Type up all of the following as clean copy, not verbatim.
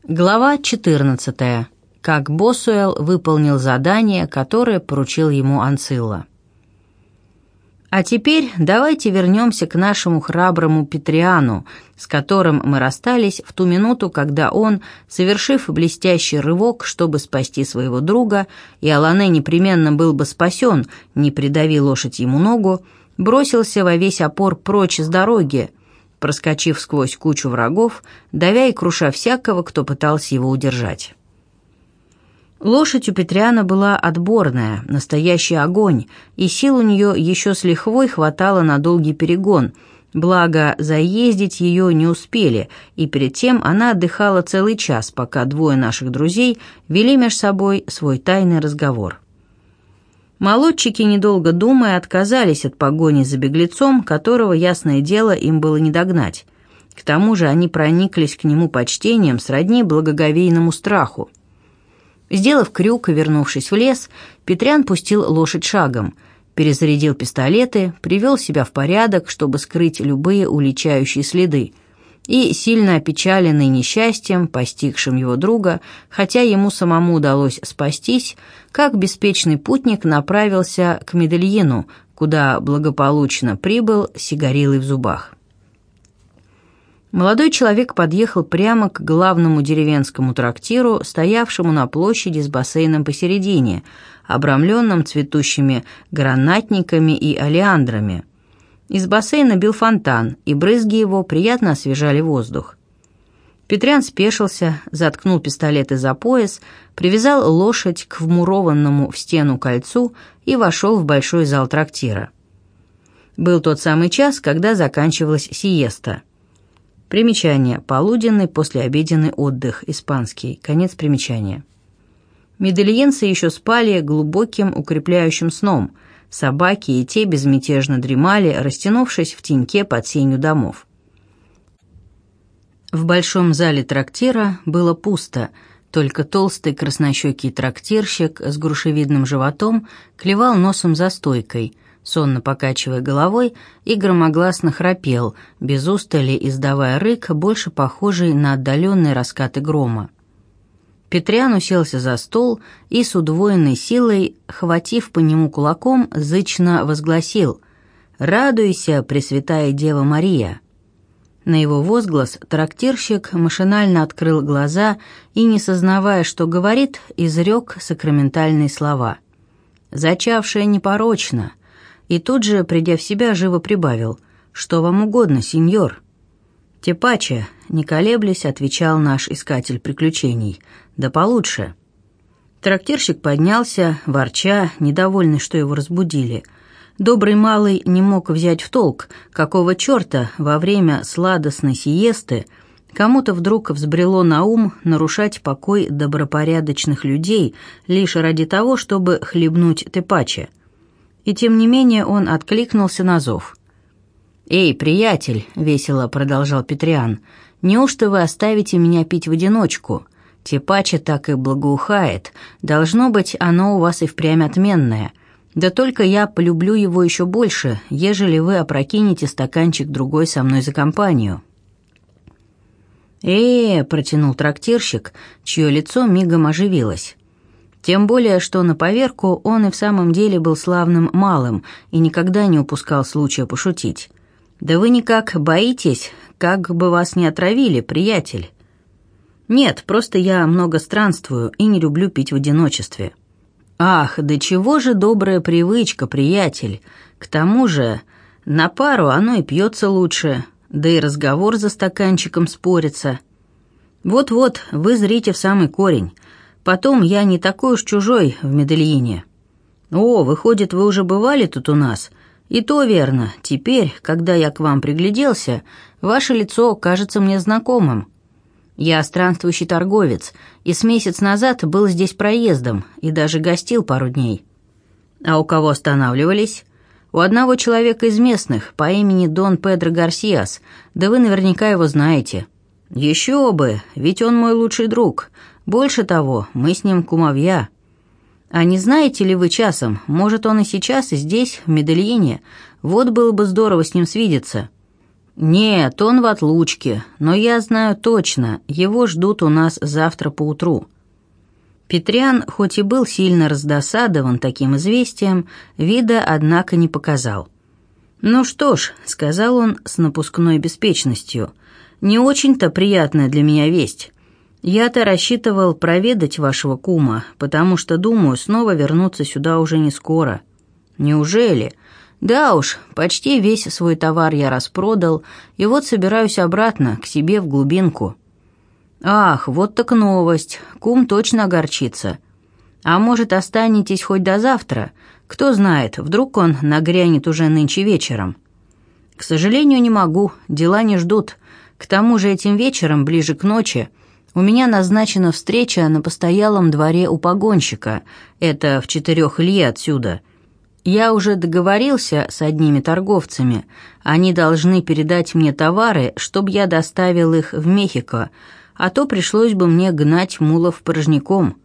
Глава 14. Как Босуэлл выполнил задание, которое поручил ему Анцилла. А теперь давайте вернемся к нашему храброму Петриану, с которым мы расстались в ту минуту, когда он, совершив блестящий рывок, чтобы спасти своего друга, и Алане непременно был бы спасен, не придави лошадь ему ногу, бросился во весь опор прочь с дороги, проскочив сквозь кучу врагов, давя и круша всякого, кто пытался его удержать. Лошадь у Петриана была отборная, настоящий огонь, и сил у нее еще с лихвой хватало на долгий перегон, благо заездить ее не успели, и перед тем она отдыхала целый час, пока двое наших друзей вели между собой свой тайный разговор. Молодчики, недолго думая, отказались от погони за беглецом, которого, ясное дело, им было не догнать. К тому же они прониклись к нему почтением сродни благоговейному страху. Сделав крюк и вернувшись в лес, Петриан пустил лошадь шагом, перезарядил пистолеты, привел себя в порядок, чтобы скрыть любые уличающие следы, и, сильно опечаленный несчастьем, постигшим его друга, хотя ему самому удалось спастись, как беспечный путник направился к Медельину, куда благополучно прибыл с сигарилой в зубах. Молодой человек подъехал прямо к главному деревенскому трактиру, стоявшему на площади с бассейном посередине, обрамленным цветущими гранатниками и олеандрами. Из бассейна бил фонтан, и брызги его приятно освежали воздух. Петриан спешился, заткнул пистолеты за пояс, привязал лошадь к вмурованному в стену кольцу и вошел в большой зал трактира. Был тот самый час, когда заканчивалась сиеста. Примечание. Полуденный послеобеденный отдых. Испанский. Конец примечания. Медельинцы еще спали глубоким укрепляющим сном. Собаки и те безмятежно дремали, растянувшись в теньке под сенью домов. В большом зале трактира было пусто, только толстый краснощекий трактирщик с грушевидным животом клевал носом за стойкой, сонно покачивая головой, и громогласно храпел, без устали издавая рык, больше похожий на отдаленные раскаты грома. Петриан уселся за стол и с удвоенной силой, хватив по нему кулаком, зычно возгласил: «Радуйся, Пресвятая Дева Мария!» На его возглас трактирщик машинально открыл глаза и, не сознавая, что говорит, изрек сакраментальные слова: «Зачавшая непорочна», и тут же, придя в себя, живо прибавил: «Что вам угодно, сеньор?» «Тепаче», — не колеблясь, отвечал наш искатель приключений, — «да получше». Трактирщик поднялся, ворча, недовольный, что его разбудили. Добрый малый не мог взять в толк, какого черта во время сладостной сиесты кому-то вдруг взбрело на ум нарушать покой добропорядочных людей лишь ради того, чтобы хлебнуть тепаче. И тем не менее он откликнулся на зов. «Эй, приятель», — весело продолжал Петриан, — «неужто вы оставите меня пить в одиночку? Тепаче так и благоухает. Должно быть, оно у вас и впрямь отменное. Да только я полюблю его еще больше, ежели вы опрокинете стаканчик другой со мной за компанию». Протянул трактирщик, чье лицо мигом оживилось. Тем более, что на поверку он и в самом деле был славным малым и никогда не упускал случая пошутить. «Да вы никак боитесь, как бы вас не отравили, приятель?» «Нет, просто я много странствую и не люблю пить в одиночестве». «Ах, да чего же добрая привычка, приятель! К тому же на пару оно и пьется лучше, да и разговор за стаканчиком спорится. Вот-вот, вы зрите в самый корень. Потом я не такой уж чужой в Медельине». «О, выходит, вы уже бывали тут у нас?» «И то верно. Теперь, когда я к вам пригляделся, ваше лицо кажется мне знакомым. Я странствующий торговец, и с месяц назад был здесь проездом и даже гостил пару дней». «А у кого останавливались?» «У одного человека из местных по имени Дон Педро Гарсиас, да вы наверняка его знаете». «Еще бы, ведь он мой лучший друг. Больше того, мы с ним кумовья». «А не знаете ли вы часом, может, он и сейчас здесь, в Медельине? Вот было бы здорово с ним свидеться». «Нет, он в отлучке, но я знаю точно, его ждут у нас завтра поутру». Петрян, хоть и был сильно раздосадован таким известием, вида, однако, не показал. «Ну что ж», — сказал он с напускной беспечностью, — «не очень-то приятная для меня весть. Я-то рассчитывал проведать вашего кума, потому что, думаю, снова вернуться сюда уже не скоро». «Неужели?» «Да уж, почти весь свой товар я распродал, и вот собираюсь обратно, к себе в глубинку». «Ах, вот так новость, кум точно огорчится. А может, останетесь хоть до завтра? Кто знает, вдруг он нагрянет уже нынче вечером». «К сожалению, не могу, дела не ждут. К тому же этим вечером, ближе к ночи, у меня назначена встреча на постоялом дворе у погонщика, это в 4 лье отсюда». Я уже договорился с одними торговцами. Они должны передать мне товары, чтобы я доставил их в Мехико, а то пришлось бы мне гнать мулов порожняком.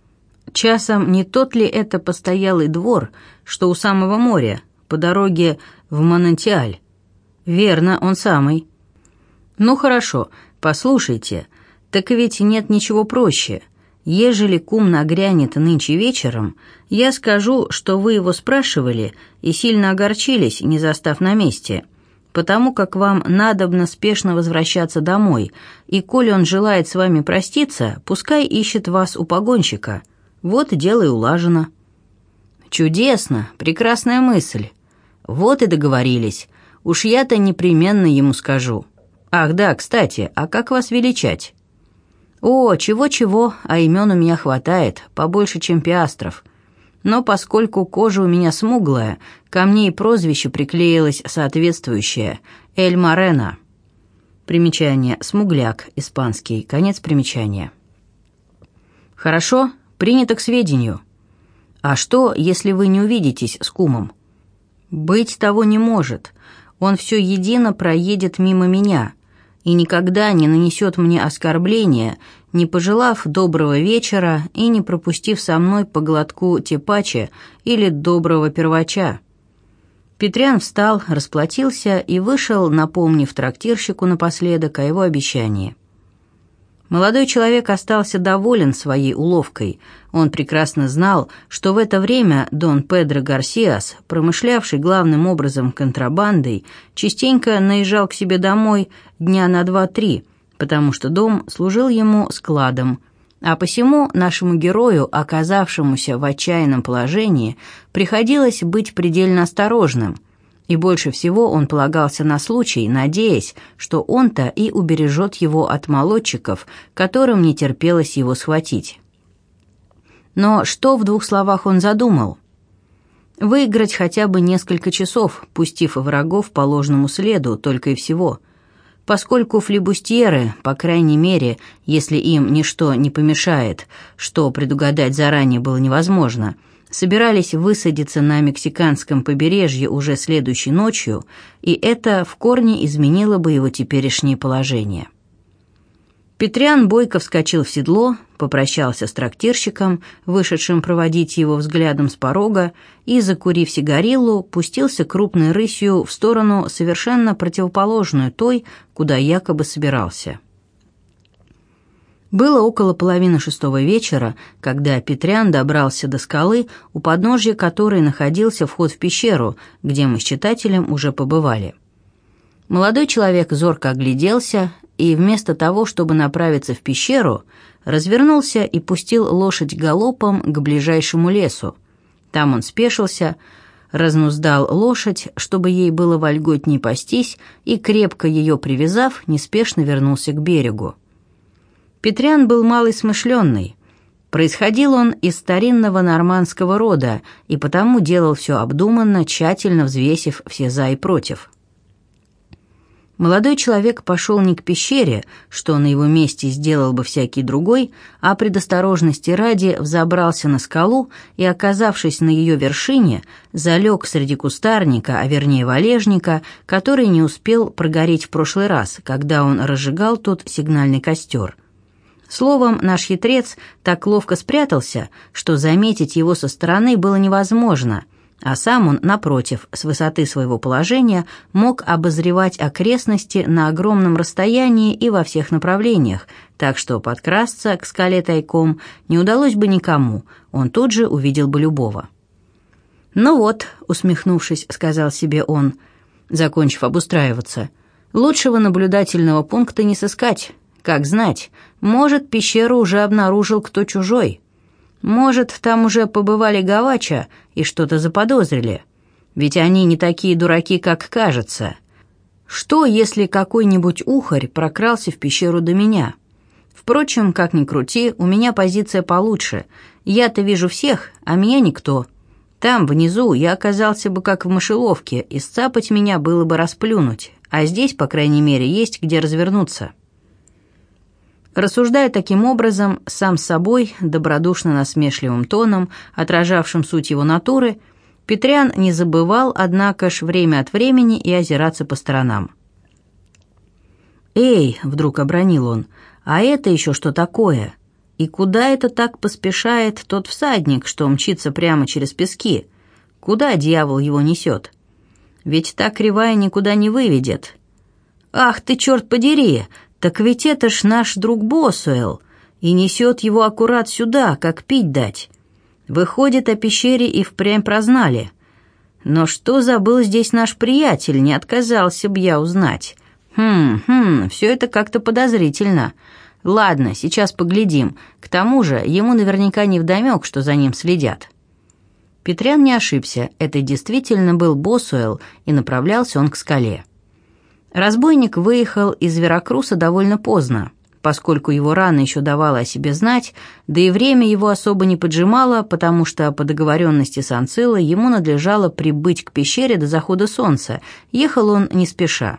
Часом не тот ли это постоялый двор, что у самого моря, по дороге в Манантиаль? Верно, он самый. Ну хорошо, послушайте, так ведь нет ничего проще. Ежели кум нагрянет нынче вечером, я скажу, что вы его спрашивали и сильно огорчились, не застав на месте, потому как вам надобно спешно возвращаться домой, и коли он желает с вами проститься, пускай ищет вас у погонщика. Вот и дело и улажено». «Чудесно, прекрасная мысль. Вот и договорились. Уж я-то непременно ему скажу. Ах да, кстати, а как вас величать?» «О, чего-чего, а имен у меня хватает, побольше, чем пиастров. Но поскольку кожа у меня смуглая, ко мне и прозвище приклеилось соответствующее — Эль Морено». Примечание. Смугляк, испанский. Конец примечания. «Хорошо, принято к сведению. А что, если вы не увидитесь с кумом?» «Быть того не может. Он все едино проедет мимо меня» и никогда не нанесет мне оскорбления, не пожелав доброго вечера и не пропустив со мной по глотку тепача или доброго первача». Петрян встал, расплатился и вышел, напомнив трактирщику напоследок о его обещании. Молодой человек остался доволен своей уловкой. Он прекрасно знал, что в это время Дон Педро Гарсиас, промышлявший главным образом контрабандой, частенько наезжал к себе домой дня на 2-3, потому что дом служил ему складом. А посему нашему герою, оказавшемуся в отчаянном положении, приходилось быть предельно осторожным, и больше всего он полагался на случай, надеясь, что он-то и убережет его от молодчиков, которым не терпелось его схватить. Но что в 2 словах он задумал? Выиграть хотя бы несколько часов, пустив врагов по ложному следу, только и всего. Поскольку флибустьеры, по крайней мере, если им ничто не помешает, что предугадать заранее было невозможно, собирались высадиться на мексиканском побережье уже следующей ночью, и это в корне изменило бы его теперешнее положение. Петрян бойко вскочил в седло, попрощался с трактирщиком, вышедшим проводить его взглядом с порога, и, закурив сигариллу, пустился крупной рысью в сторону, совершенно противоположную той, куда якобы собирался. Было около 5:30 вечера, когда Петрян добрался до скалы, у подножья которой находился вход в пещеру, где мы с читателем уже побывали. Молодой человек зорко огляделся и вместо того, чтобы направиться в пещеру, развернулся и пустил лошадь галопом к ближайшему лесу. Там он спешился, разнуздал лошадь, чтобы ей было вольготней пастись, и, крепко ее привязав, неспешно вернулся к берегу. Петрян был малый смышленный. Происходил он из старинного нормандского рода и потому делал все обдуманно, тщательно взвесив все «за» и «против». Молодой человек пошел не к пещере, что на его месте сделал бы всякий другой, а предосторожности ради взобрался на скалу и, оказавшись на ее вершине, залег среди кустарника, а вернее валежника, который не успел прогореть в прошлый раз, когда он разжигал тут сигнальный костер. Словом, наш хитрец так ловко спрятался, что заметить его со стороны было невозможно, А сам он, напротив, с высоты своего положения мог обозревать окрестности на огромном расстоянии и во всех направлениях, так что подкрасться к скале тайком не удалось бы никому, он тут же увидел бы любого. «Ну вот», — усмехнувшись, сказал себе он, закончив обустраиваться, «лучшего наблюдательного пункта не сыскать. Как знать, может, пещеру уже обнаружил кто чужой. Может, там уже побывали гавача и что-то заподозрили. Ведь они не такие дураки, как кажется. Что, если какой-нибудь ухарь прокрался в пещеру до меня? Впрочем, как ни крути, у меня позиция получше. Я-то вижу всех, а меня никто. Там, внизу, я оказался бы как в мышеловке, и сцапать меня было бы расплюнуть, а здесь, по крайней мере, есть где развернуться». Рассуждая таким образом, сам с собой, добродушно-насмешливым тоном, отражавшим суть его натуры, Петрян не забывал, однако ж, время от времени и озираться по сторонам. «Эй!» — вдруг обронил он. «А это еще что такое? И куда это так поспешает тот всадник, что мчится прямо через пески? Куда дьявол его несет? Ведь та кривая никуда не выведет. Ах ты, черт подери! Так ведь это ж наш друг Босуэлл, и несет его аккурат сюда, как пить дать. Выходит, о пещере и впрямь прознали. Но что забыл здесь наш приятель, не отказался б я узнать. Все это как-то подозрительно. Ладно, сейчас поглядим. К тому же ему наверняка невдомек, что за ним следят». Петрян не ошибся, это действительно был Босуэлл, и направлялся он к скале. Разбойник выехал из Веракруса довольно поздно, поскольку его рана еще давала о себе знать, да и время его особо не поджимало, потому что по договоренности с Анцилой ему надлежало прибыть к пещере до захода солнца. Ехал он не спеша.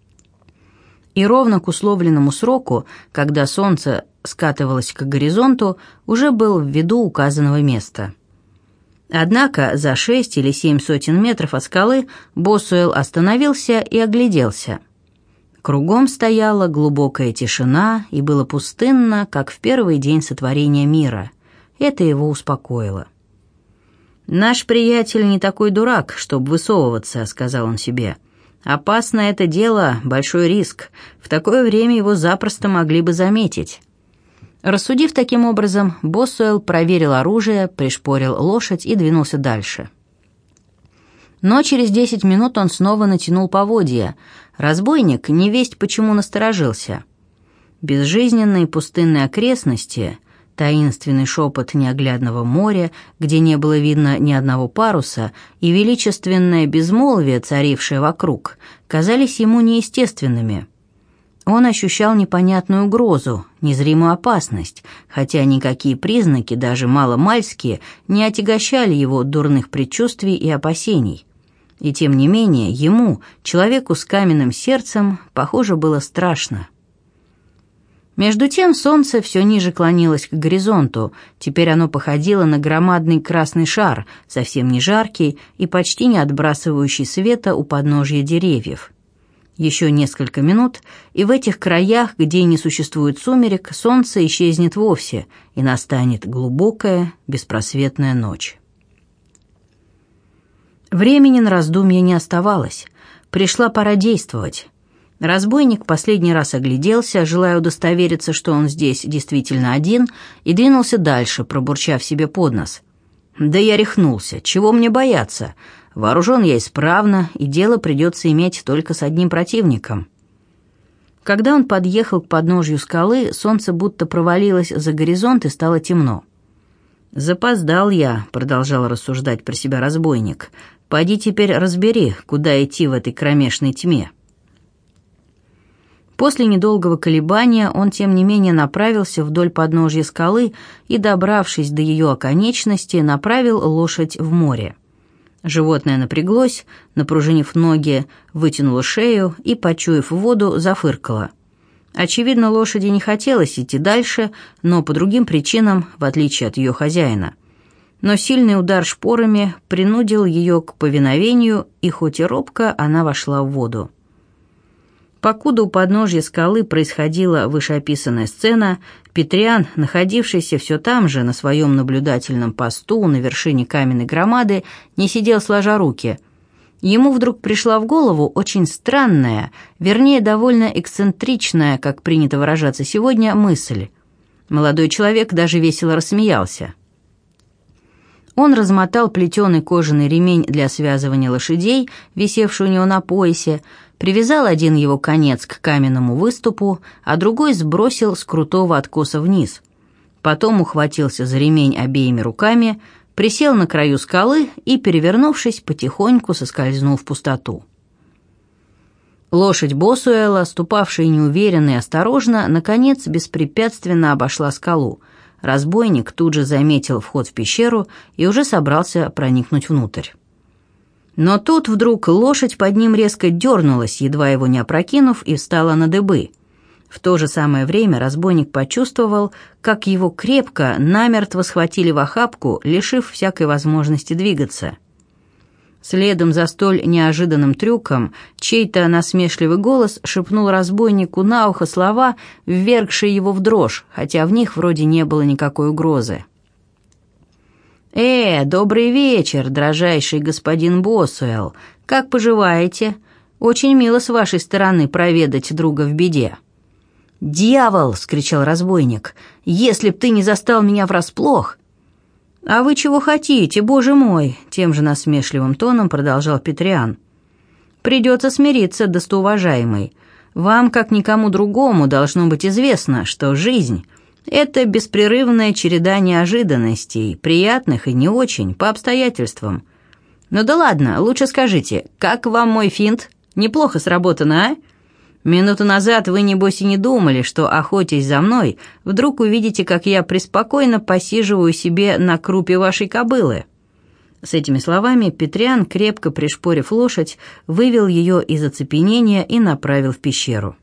И ровно к условленному сроку, когда солнце скатывалось к горизонту, уже был в виду указанного места. Однако за 6 или 7 сотен метров от скалы Босуэлл остановился и огляделся. Кругом стояла глубокая тишина, и было пустынно, как в первый день сотворения мира. Это его успокоило. «Наш приятель не такой дурак, чтобы высовываться», — сказал он себе. «Опасно это дело, большой риск. В такое время его запросто могли бы заметить». Рассудив таким образом, Босуэлл проверил оружие, пришпорил лошадь и двинулся дальше. Но через 10 минут он снова натянул поводья. Разбойник невесть почему насторожился. Безжизненные пустынные окрестности, таинственный шепот неоглядного моря, где не было видно ни одного паруса, и величественное безмолвие, царившее вокруг, казались ему неестественными. Он ощущал непонятную угрозу, незримую опасность, хотя никакие признаки, даже маломальские, не отягощали его от дурных предчувствий и опасений. И тем не менее ему, человеку с каменным сердцем, похоже, было страшно. Между тем солнце все ниже клонилось к горизонту, теперь оно походило на громадный красный шар, совсем не жаркий и почти не отбрасывающий света у подножья деревьев. Еще несколько минут, и в этих краях, где не существует сумерек, солнце исчезнет вовсе, и настанет глубокая, беспросветная ночь. Времени на раздумье не оставалось. Пришла пора действовать. Разбойник последний раз огляделся, желая удостовериться, что он здесь действительно один, и двинулся дальше, пробурчав себе под нос. «Да я рехнулся. Чего мне бояться? Вооружен я исправно, и дело придется иметь только с одним противником». Когда он подъехал к подножью скалы, солнце будто провалилось за горизонт и стало темно. «Запоздал я», — продолжал рассуждать про себя разбойник. «Пойди теперь разбери, куда идти в этой кромешной тьме». После недолгого колебания он, тем не менее, направился вдоль подножья скалы и, добравшись до ее оконечности, направил лошадь в море. Животное напряглось, напружинив ноги, вытянуло шею и, почуяв воду, зафыркало. Очевидно, лошади не хотелось идти дальше, но по другим причинам, в отличие от ее хозяина. Но сильный удар шпорами принудил ее к повиновению, и хоть и робко, она вошла в воду. Покуда у подножья скалы происходила вышеописанная сцена, Петриан, находившийся все там же, на своем наблюдательном посту на вершине каменной громады, не сидел сложа руки. Ему вдруг пришла в голову очень странная, вернее, довольно эксцентричная, как принято выражаться сегодня, мысль. Молодой человек даже весело рассмеялся. Он размотал плетеный кожаный ремень для связывания лошадей, висевший у него на поясе, привязал один его конец к каменному выступу, а другой сбросил с крутого откоса вниз. Потом ухватился за ремень обеими руками, присел на краю скалы и, перевернувшись, потихоньку соскользнул в пустоту. Лошадь Босуэла, ступавшая неуверенно и осторожно, наконец беспрепятственно обошла скалу. Разбойник тут же заметил вход в пещеру и уже собрался проникнуть внутрь. Но тут вдруг лошадь под ним резко дернулась, едва его не опрокинув, и встала на дыбы. В то же самое время разбойник почувствовал, как его крепко, намертво схватили в охапку, лишив всякой возможности двигаться. Следом за столь неожиданным трюком чей-то насмешливый голос шепнул разбойнику на ухо слова, ввергшие его в дрожь, хотя в них вроде не было никакой угрозы. Добрый вечер, дрожайший господин Босуэлл. Как поживаете? Очень мило с вашей стороны проведать друга в беде». «Дьявол!» — вскричал разбойник. «Если б ты не застал меня врасплох!» «А вы чего хотите, боже мой?» — тем же насмешливым тоном продолжал Петриан. «Придется смириться, достоуважаемый. Вам, как никому другому, должно быть известно, что жизнь — это беспрерывная череда неожиданностей, приятных и не очень, по обстоятельствам. Ну да ладно, лучше скажите, как вам мой финт? Неплохо сработано, а? Минуту назад вы, небось, и не думали, что, охотясь за мной, вдруг увидите, как я преспокойно посиживаю себе на крупе вашей кобылы». С этими словами Петриан, крепко пришпорив лошадь, вывел ее из оцепенения и направил в пещеру.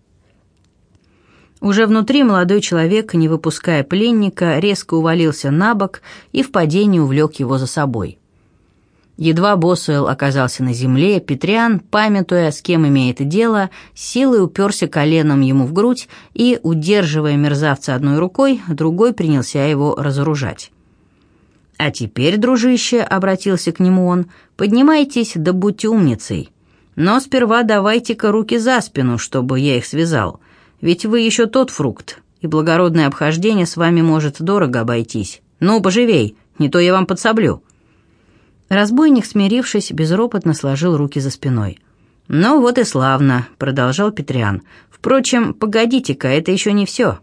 Уже внутри молодой человек, не выпуская пленника, резко увалился на бок и в падении увлек его за собой. Едва Босуэлл оказался на земле, Петриан, памятуя, с кем имеет дело, силой уперся коленом ему в грудь и, удерживая мерзавца одной рукой, другой принялся его разоружать. «А теперь, дружище», — обратился к нему он, — «поднимайтесь да будьте умницей. Но сперва давайте-ка руки за спину, чтобы я их связал. Ведь вы еще тот фрукт, и благородное обхождение с вами может дорого обойтись. Ну, поживей, не то я вам подсоблю». Разбойник, смирившись, безропотно сложил руки за спиной. «Ну вот и славно», — продолжал Петриан. «Впрочем, погодите-ка, это еще не все».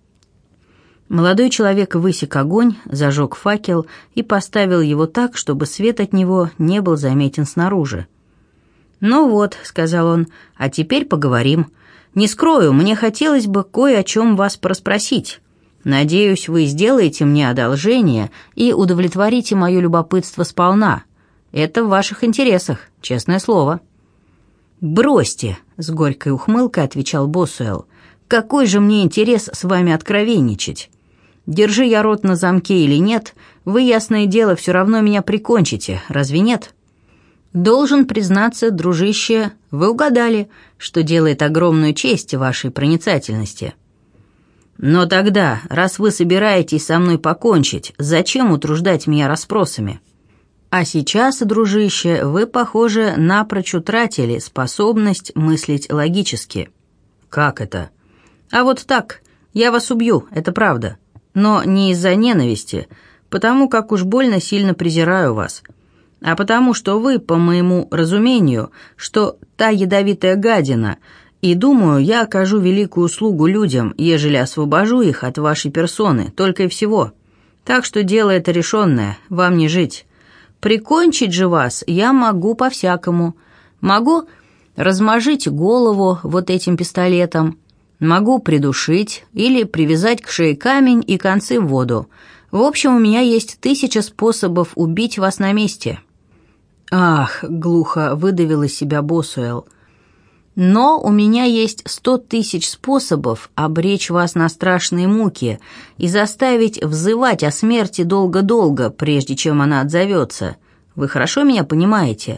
Молодой человек высек огонь, зажег факел и поставил его так, чтобы свет от него не был заметен снаружи. «Ну вот», — сказал он, — «а теперь поговорим. Не скрою, мне хотелось бы кое о чем вас порасспросить. Надеюсь, вы сделаете мне одолжение и удовлетворите мое любопытство сполна. Это в ваших интересах, честное слово». «Бросьте», — с горькой ухмылкой отвечал Босуэлл. «Какой же мне интерес с вами откровенничать? Держи я рот на замке или нет, вы, ясное дело, все равно меня прикончите, разве нет? Должен признаться, дружище, вы угадали, что делает огромную честь вашей проницательности. Но тогда, раз вы собираетесь со мной покончить, зачем утруждать меня расспросами? А сейчас, дружище, вы, похоже, напрочь утратили способность мыслить логически». «Как это?» «А вот так, я вас убью, это правда. Но не из-за ненависти, потому как уж больно сильно презираю вас, а потому что вы, по моему разумению, что та ядовитая гадина, и думаю, я окажу великую услугу людям, ежели освобожу их от вашей персоны, только и всего. Так что дело это решенное, вам не жить. Прикончить же вас я могу по-всякому. Могу размажить голову вот этим пистолетом, могу придушить или привязать к шее камень и концы в воду. В общем, у меня есть 1000 способов убить вас на месте». «Ах!» — глухо выдавил из себя Босуэлл. «Но у меня есть 100 000 способов обречь вас на страшные муки и заставить взывать о смерти долго-долго, прежде чем она отзовется. Вы хорошо меня понимаете?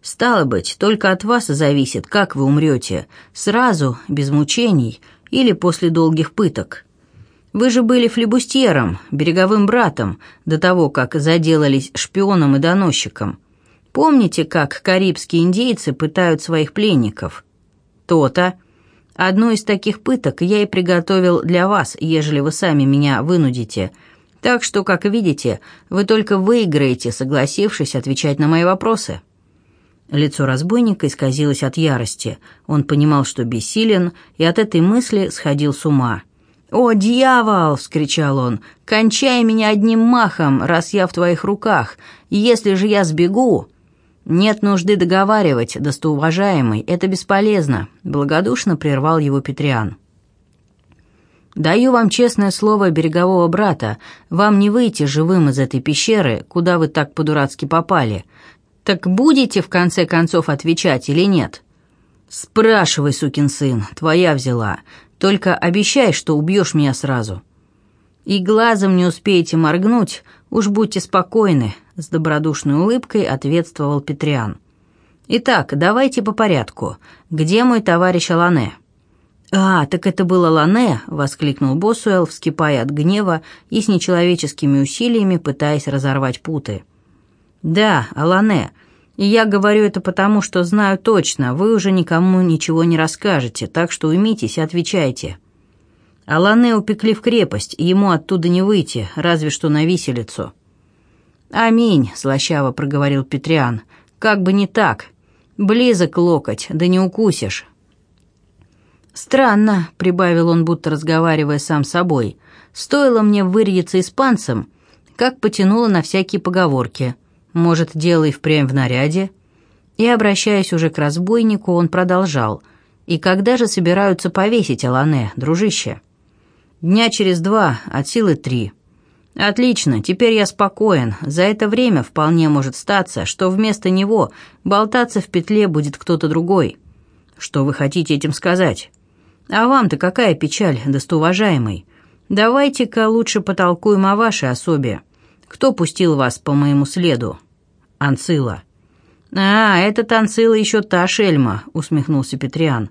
Стало быть, только от вас зависит, как вы умрете, сразу, без мучений или после долгих пыток. Вы же были флибустьером, береговым братом, до того, как заделались шпионом и доносчиком. Помните, как карибские индейцы пытают своих пленников? То-то. Одну из таких пыток я и приготовил для вас, ежели вы сами меня вынудите. Так что, как видите, вы только выиграете, согласившись отвечать на мои вопросы». Лицо разбойника исказилось от ярости. Он понимал, что бессилен, и от этой мысли сходил с ума. «О, дьявол!» — вскричал он. «Кончай меня одним махом, раз я в твоих руках. Если же я сбегу...» «Нет нужды договаривать, достоуважаемый, это бесполезно», — благодушно прервал его Петриан. «Даю вам честное слово берегового брата, вам не выйти живым из этой пещеры, куда вы так по-дурацки попали. Так будете, в конце концов, отвечать или нет?» «Спрашивай, сукин сын, твоя взяла. Только обещай, что убьешь меня сразу». «И глазом не успеете моргнуть, уж будьте спокойны», — с добродушной улыбкой ответствовал Петриан. «Итак, давайте по порядку. Где мой товарищ Алане?» «А, так это был Алане!» — воскликнул Босуэлл, вскипая от гнева и с нечеловеческими усилиями пытаясь разорвать путы. «Да, Алане. И я говорю это потому, что знаю точно, вы уже никому ничего не расскажете, так что уймитесь и отвечайте». Алане упекли в крепость, и ему оттуда не выйти, разве что на виселицу. «Аминь», — слащаво проговорил Петриан. «Как бы не так. Близок локоть, да не укусишь». «Странно», — прибавил он, будто разговаривая сам с собой. «Стоило мне вырядиться испанцем, как потянуло на всякие поговорки. Может, дело и впрямь в наряде?» И, обращаясь уже к разбойнику, он продолжал. «И когда же собираются повесить Алане, дружище?» «Дня через 2, от силы 3. «Отлично, теперь я спокоен. За это время вполне может статься, что вместо него болтаться в петле будет кто-то другой». «Что вы хотите этим сказать?» «А вам-то какая печаль, достоуважаемый? Давайте-ка лучше потолкуем о вашей особе. Кто пустил вас по моему следу?» «Анцила». «А, этот Анцила еще та шельма», — усмехнулся Петриан.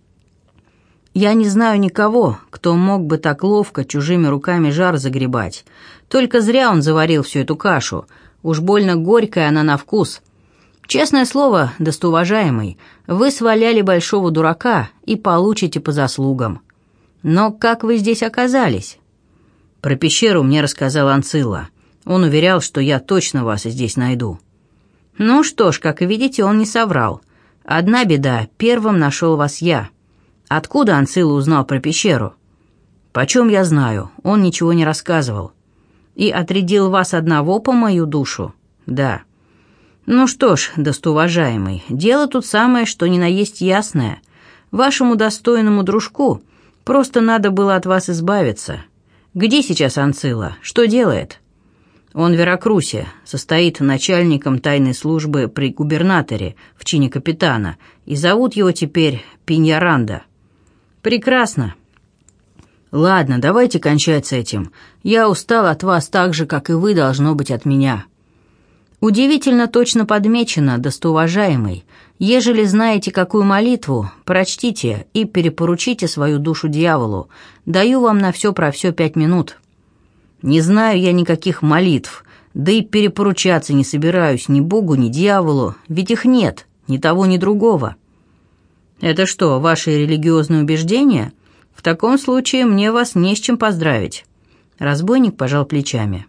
«Я не знаю никого, кто мог бы так ловко чужими руками жар загребать. Только зря он заварил всю эту кашу. Уж больно горькая она на вкус. Честное слово, достоуважаемый, вы сваляли большого дурака и получите по заслугам. Но как вы здесь оказались?» «Про пещеру мне рассказал Анцила. Он уверял, что я точно вас здесь найду». «Ну что ж, как видите, он не соврал. Одна беда, первым нашел вас я. Откуда Анцила узнал про пещеру?» «Почем я знаю? Он ничего не рассказывал». «И отрядил вас одного по мою душу?» «Да». «Ну что ж, достоуважаемый, дело тут самое, что ни на есть ясное. Вашему достойному дружку просто надо было от вас избавиться. Где сейчас Анцила? Что делает?» «Он в Веракрусе, состоит начальником тайной службы при губернаторе в чине капитана, и зовут его теперь Пиньяранда». «Прекрасно. Ладно, давайте кончать с этим. Я устал от вас так же, как и вы, должно быть, от меня». «Удивительно точно подмечено, достоуважаемый. Ежели знаете какую молитву, прочтите и перепоручите свою душу дьяволу. Даю вам на все про все 5 минут». «Не знаю я никаких молитв, да и перепоручаться не собираюсь ни Богу, ни дьяволу, ведь их нет, ни того, ни другого». «Это что, ваши религиозные убеждения? В таком случае мне вас не с чем поздравить». Разбойник пожал плечами.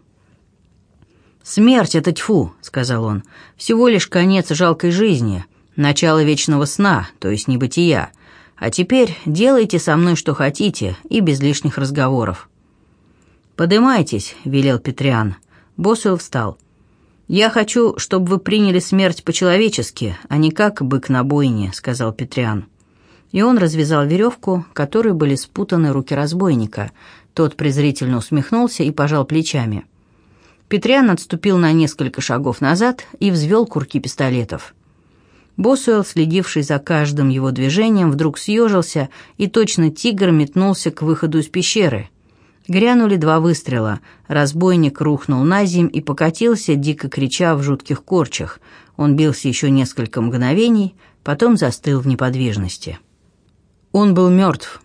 «Смерть — это тьфу», — сказал он, — «всего лишь конец жалкой жизни, начало вечного сна, то есть небытия. А теперь делайте со мной что хотите и без лишних разговоров». «Подымайтесь», — велел Петриан. Босуэлл встал. «Я хочу, чтобы вы приняли смерть по-человечески, а не как бык на бойне», — сказал Петриан. И он развязал веревку, которой были спутаны руки разбойника. Тот презрительно усмехнулся и пожал плечами. Петриан отступил на несколько шагов назад и взвел курки пистолетов. Босуэлл, следивший за каждым его движением, вдруг съежился и точно тигр метнулся к выходу из пещеры. Грянули 2 выстрела. Разбойник рухнул наземь и покатился, дико крича в жутких корчах. Он бился еще несколько мгновений, потом застыл в неподвижности. Он был мертв.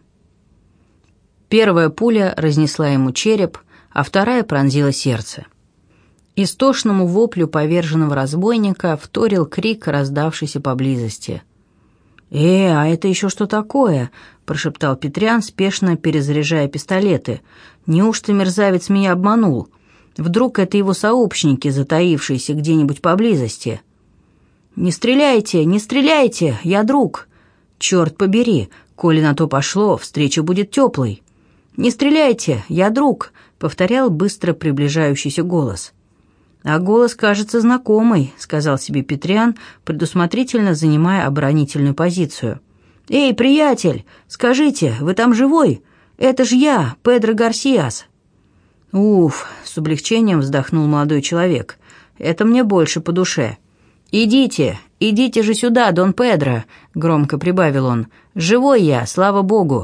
Первая пуля разнесла ему череп, а вторая пронзила сердце. Истошному воплю поверженного разбойника вторил крик, раздавшийся поблизости. а это еще что такое?» – прошептал Петрян, спешно перезаряжая пистолеты. «Неужто мерзавец меня обманул? Вдруг это его сообщники, затаившиеся где-нибудь поблизости?» «Не стреляйте, не стреляйте, я друг!» «Черт побери, коли на то пошло, встреча будет теплой!» «Не стреляйте, я друг!» — повторял быстро приближающийся голос. «А голос кажется знакомый», — сказал себе Петрян, предусмотрительно занимая оборонительную позицию. «Эй, приятель, скажите, вы там живой? Это ж я, Педро Гарсиас». «Уф», — с облегчением вздохнул молодой человек, — «это мне больше по душе». «Идите, идите же сюда, Дон Педро», — громко прибавил он. «Живой я, слава Богу».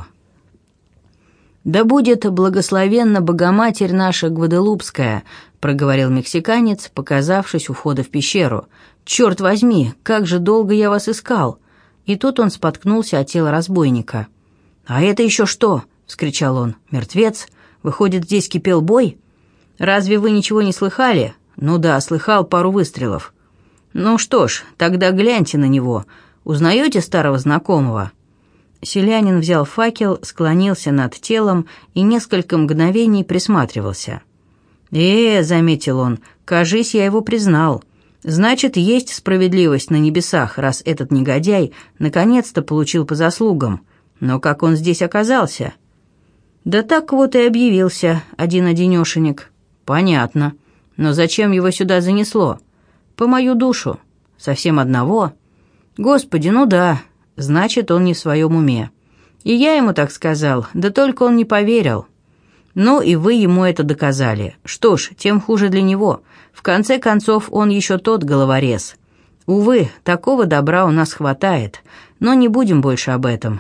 «Да будет благословенна Богоматерь наша Гваделупская», — проговорил мексиканец, показавшись у входа в пещеру. «Черт возьми, как же долго я вас искал!» И тут он споткнулся от тела разбойника. «А это еще что?» — вскричал он. «Мертвец? Выходит, здесь кипел бой? Разве вы ничего не слыхали?» «Ну да, слыхал пару выстрелов». «Ну что ж, тогда гляньте на него. Узнаете старого знакомого?» Селянин взял факел, склонился над телом и несколько мгновений присматривался. Заметил он, — кажись, я его признал. Значит, есть справедливость на небесах, раз этот негодяй наконец-то получил по заслугам. Но как он здесь оказался?» «Да так вот и объявился один-одинешенек». «Понятно. Но зачем его сюда занесло?» «По мою душу. Совсем одного?» «Господи, ну да. Значит, он не в своем уме. И я ему так сказал, да только он не поверил. Ну и вы ему это доказали. Что ж, тем хуже для него. В конце концов, он еще тот головорез. Увы, такого добра у нас хватает, но не будем больше об этом».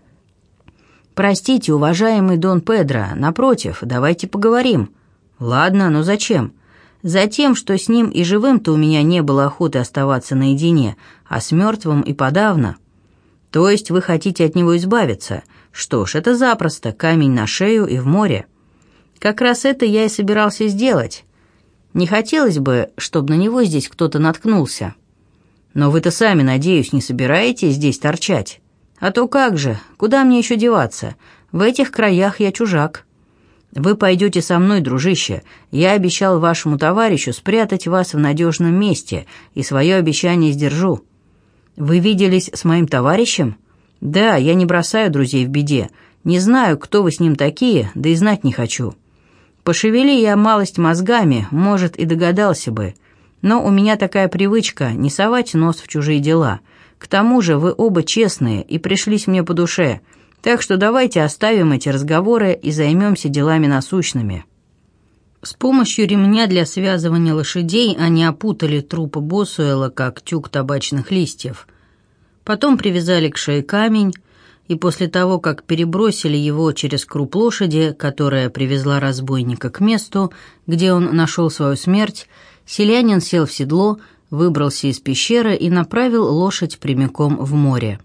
«Простите, уважаемый Дон Педро, напротив, давайте поговорим». «Ладно, но зачем?» «Затем, что с ним и живым-то у меня не было охоты оставаться наедине, а с мертвым и подавно». «То есть вы хотите от него избавиться? Что ж, это запросто, камень на шею и в море». «Как раз это я и собирался сделать. Не хотелось бы, чтобы на него здесь кто-то наткнулся». «Но вы-то сами, надеюсь, не собираетесь здесь торчать? А то как же, куда мне еще деваться? В этих краях я чужак». «Вы пойдете со мной, дружище. Я обещал вашему товарищу спрятать вас в надежном месте, и свое обещание сдержу». «Вы виделись с моим товарищем?» «Да, я не бросаю друзей в беде. Не знаю, кто вы с ним такие, да и знать не хочу. Пошевели я малость мозгами, может, и догадался бы. Но у меня такая привычка не совать нос в чужие дела. К тому же вы оба честные и пришлись мне по душе, так что давайте оставим эти разговоры и займемся делами насущными». С помощью ремня для связывания лошадей они опутали трупы Босуэла, как тюк табачных листьев. Потом привязали к шее камень, и после того, как перебросили его через круп лошади, которая привезла разбойника к месту, где он нашел свою смерть, селянин сел в седло, выбрался из пещеры и направил лошадь прямиком в море.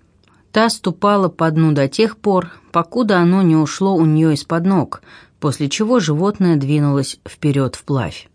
Та ступала по дну до тех пор, покуда оно не ушло у нее из-под ног, после чего животное двинулось вперед вплавь.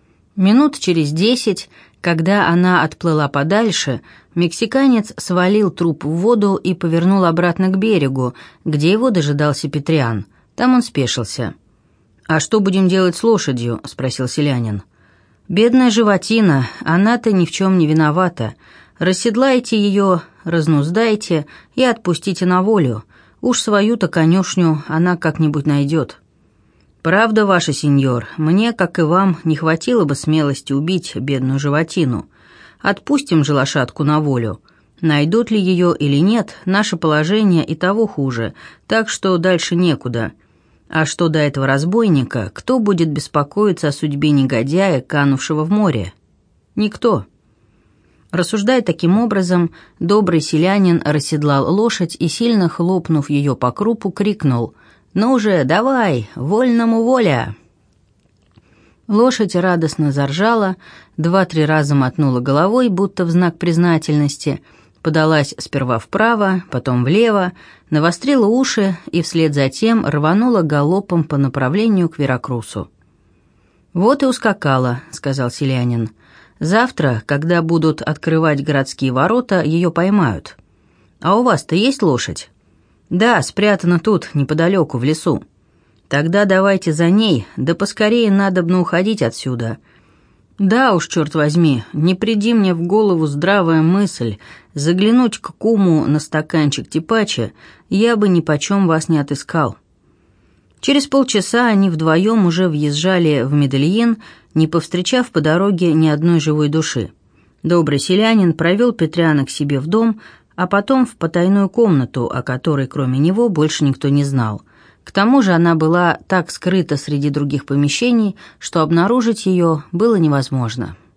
Минут через 10, когда она отплыла подальше, мексиканец свалил труп в воду и повернул обратно к берегу, где его дожидался Петрян. Там он спешился. «А что будем делать с лошадью?» — спросил селянин. «Бедная животина, она-то ни в чем не виновата. Расседлайте ее, разнуздайте и отпустите на волю. Уж свою-то конюшню она как-нибудь найдет». «Правда, ваше сеньор, мне, как и вам, не хватило бы смелости убить бедную животину. Отпустим же лошадку на волю. Найдут ли ее или нет, наше положение и того хуже, так что дальше некуда. А что до этого разбойника, кто будет беспокоиться о судьбе негодяя, канувшего в море? Никто». Рассуждая таким образом, добрый селянин расседлал лошадь и, сильно хлопнув ее по крупу, крикнул: Ну же, давай, вольному воля!» Лошадь радостно заржала, 2-3 раза мотнула головой, будто в знак признательности, подалась сперва вправо, потом влево, навострила уши и вслед за тем рванула галопом по направлению к Веракрусу. «Вот и ускакала», — сказал селянин. «Завтра, когда будут открывать городские ворота, ее поймают. А у вас-то есть лошадь?» «Да, спрятана тут, неподалеку, в лесу». «Тогда давайте за ней, да поскорее надобно уходить отсюда». «Да уж, черт возьми, не приди мне в голову здравая мысль заглянуть к куму на стаканчик типача, я бы нипочем вас не отыскал». Через полчаса они вдвоем уже въезжали в Медельин, не повстречав по дороге ни одной живой души. Добрый селянин провел Петряна к себе в дом, а потом в потайную комнату, о которой кроме него больше никто не знал. К тому же она была так скрыта среди других помещений, что обнаружить ее было невозможно.